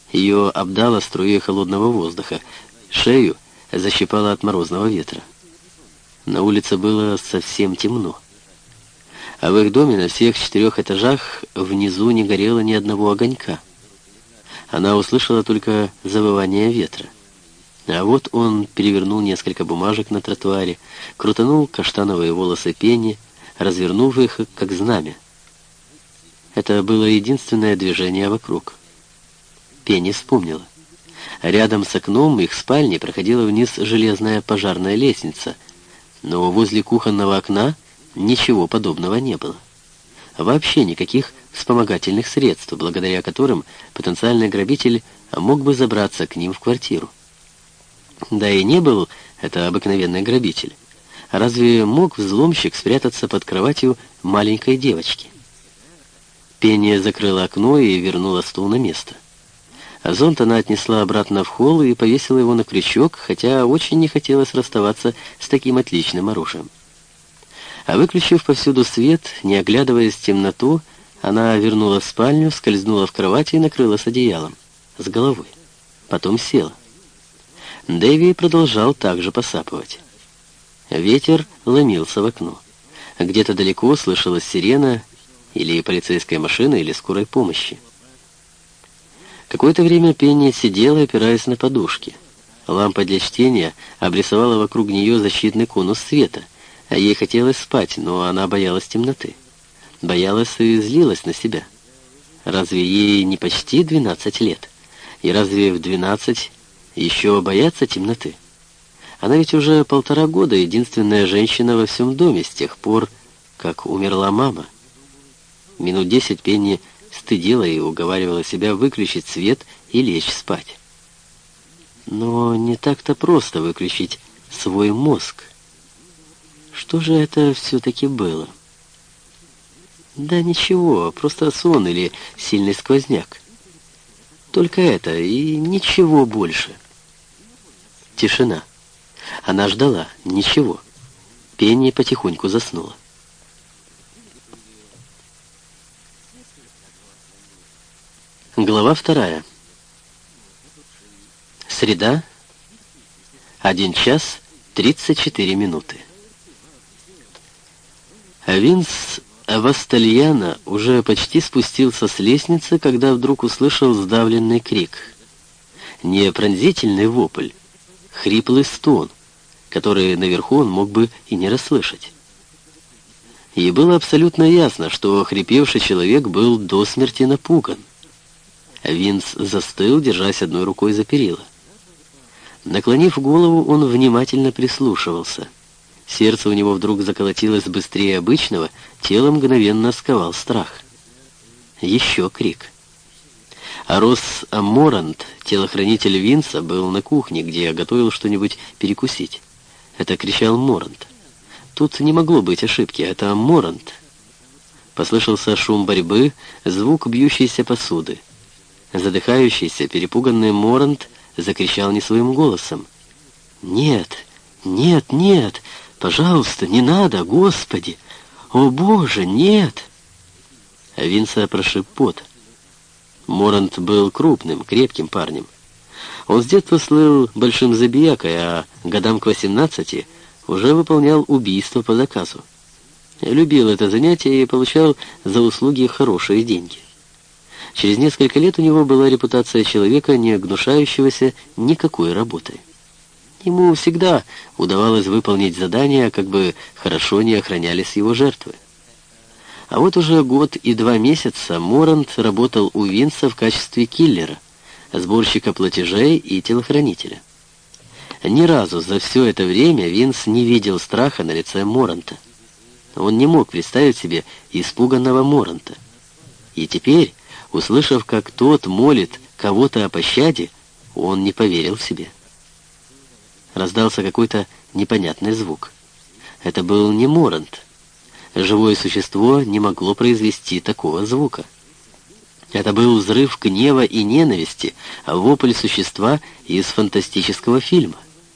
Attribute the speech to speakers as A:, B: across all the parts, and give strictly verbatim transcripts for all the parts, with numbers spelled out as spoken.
A: Ее обдало струей холодного воздуха, шею защипало от морозного ветра. На улице было совсем темно. А в их доме на всех четырех этажах внизу не горело ни одного огонька. Она услышала только завывание ветра. А вот он перевернул несколько бумажек на тротуаре, крутанул каштановые волосы Пенни, развернув их, как знамя. Это было единственное движение вокруг. Пенни вспомнила. Рядом с окном их спальни проходила вниз железная пожарная лестница, но возле кухонного окна ничего подобного не было. Вообще никаких вспомогательных средств, благодаря которым потенциальный грабитель мог бы забраться к ним в квартиру. Да и не был это обыкновенный грабитель. Разве мог взломщик спрятаться под кроватью маленькой девочки? Пенни закрыла окно и вернула стул на место. А зонт она отнесла обратно в холл и повесила его на крючок, хотя очень не хотелось расставаться с таким отличным оружием. А выключив повсюду свет, не оглядываясь в темноту, она вернула в спальню, скользнула в кровать и накрылась одеялом. С головой. Потом села. Дэви продолжал также посапывать. Ветер ломился в окно. Где-то далеко слышалась сирена, или полицейская машина, или скорой помощи. Какое-то время Пенни сидела, опираясь на подушки. Лампа для чтения обрисовала вокруг нее защитный конус света, а ей хотелось спать, но она боялась темноты. Боялась и злилась на себя. Разве ей не почти двенадцать лет? И разве в двенадцать еще бояться темноты? Она ведь уже полтора года единственная женщина во всем доме с тех пор, как умерла мама. Минут десять Пенни стыдила и уговаривала себя выключить свет и лечь спать. Но не так-то просто выключить свой мозг. Что же это все-таки было? Да ничего, просто сон или сильный сквозняк. Только это и ничего больше. Тишина. Она ждала. Ничего. Пенни потихоньку заснула. Глава вторая. Среда. Один час тридцать четыре минуты. Винс Вастальяно уже почти спустился с лестницы, когда вдруг услышал сдавленный крик. Не пронзительный вопль, хриплый стон, который наверху он мог бы и не расслышать. И было абсолютно ясно, что хрипевший человек был до смерти напуган. Винс застыл, держась одной рукой за перила. Наклонив голову, он внимательно прислушивался. Сердце у него вдруг заколотилось быстрее обычного, тело мгновенно сковал страх. Еще крик. А Росс Морант, телохранитель Винса, был на кухне, где готовил что-нибудь перекусить. Это кричал Морант. Тут не могло быть ошибки, это Морант. Послышался шум борьбы, звук бьющейся посуды. Задыхающийся, перепуганный Морант закричал не своим голосом. «Нет, нет, нет! Пожалуйста, не надо, Господи! О, Боже, нет!» Винса прошиб пот. Морант был крупным, крепким парнем. Он с детства слыл большим забиякой, а годам к восемнадцати уже выполнял убийство по заказу. Любил это занятие и получал за услуги хорошие деньги. Через несколько лет у него была репутация человека, не гнушающегося никакой работой. Ему всегда удавалось выполнить задания, как бы хорошо не охранялись его жертвы. А вот уже год и два месяца Морант работал у Винса в качестве киллера, сборщика платежей и телохранителя. Ни разу за все это время Винс не видел страха на лице Моранта. Он не мог представить себе испуганного Моранта. И теперь, услышав, как тот молит кого-то о пощаде, он не поверил себе. Раздался какой-то непонятный звук. Это был не Морант. Живое существо не могло произвести такого звука. Это был взрыв гнева и ненависти, вопль существа из фантастического фильма.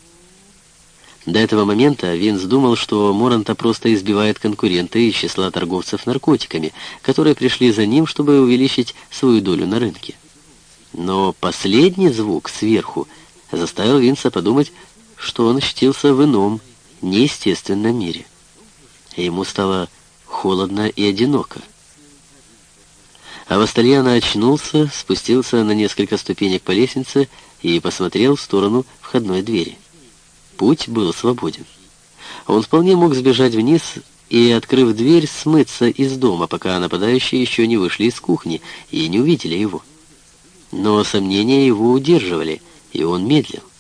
A: До этого момента Винс думал, что Моранта просто избивает конкуренты из числа торговцев наркотиками, которые пришли за ним, чтобы увеличить свою долю на рынке. Но последний звук сверху заставил Винса подумать, что он очутился в ином, неестественном мире. Ему стало холодно и одиноко. Авастальяно очнулся, спустился на несколько ступенек по лестнице и посмотрел в сторону входной двери. Путь был свободен. Он вполне мог сбежать вниз и, открыв дверь, смыться из дома, пока нападающие еще не вышли из кухни и не увидели его. Но сомнения его удерживали, и он медлил.